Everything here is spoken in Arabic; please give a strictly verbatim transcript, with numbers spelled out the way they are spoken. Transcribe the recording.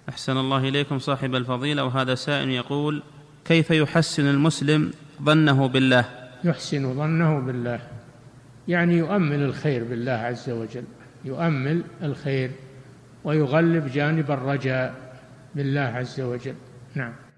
أحسن الله إليكم صاحب الفضيلة. وهذا سائل يقول: كيف يحسن المسلم ظنه بالله؟ يحسن ظنه بالله يعني يؤمل الخير بالله عز وجل، يؤمل الخير ويغلب جانب الرجاء بالله عز وجل. نعم.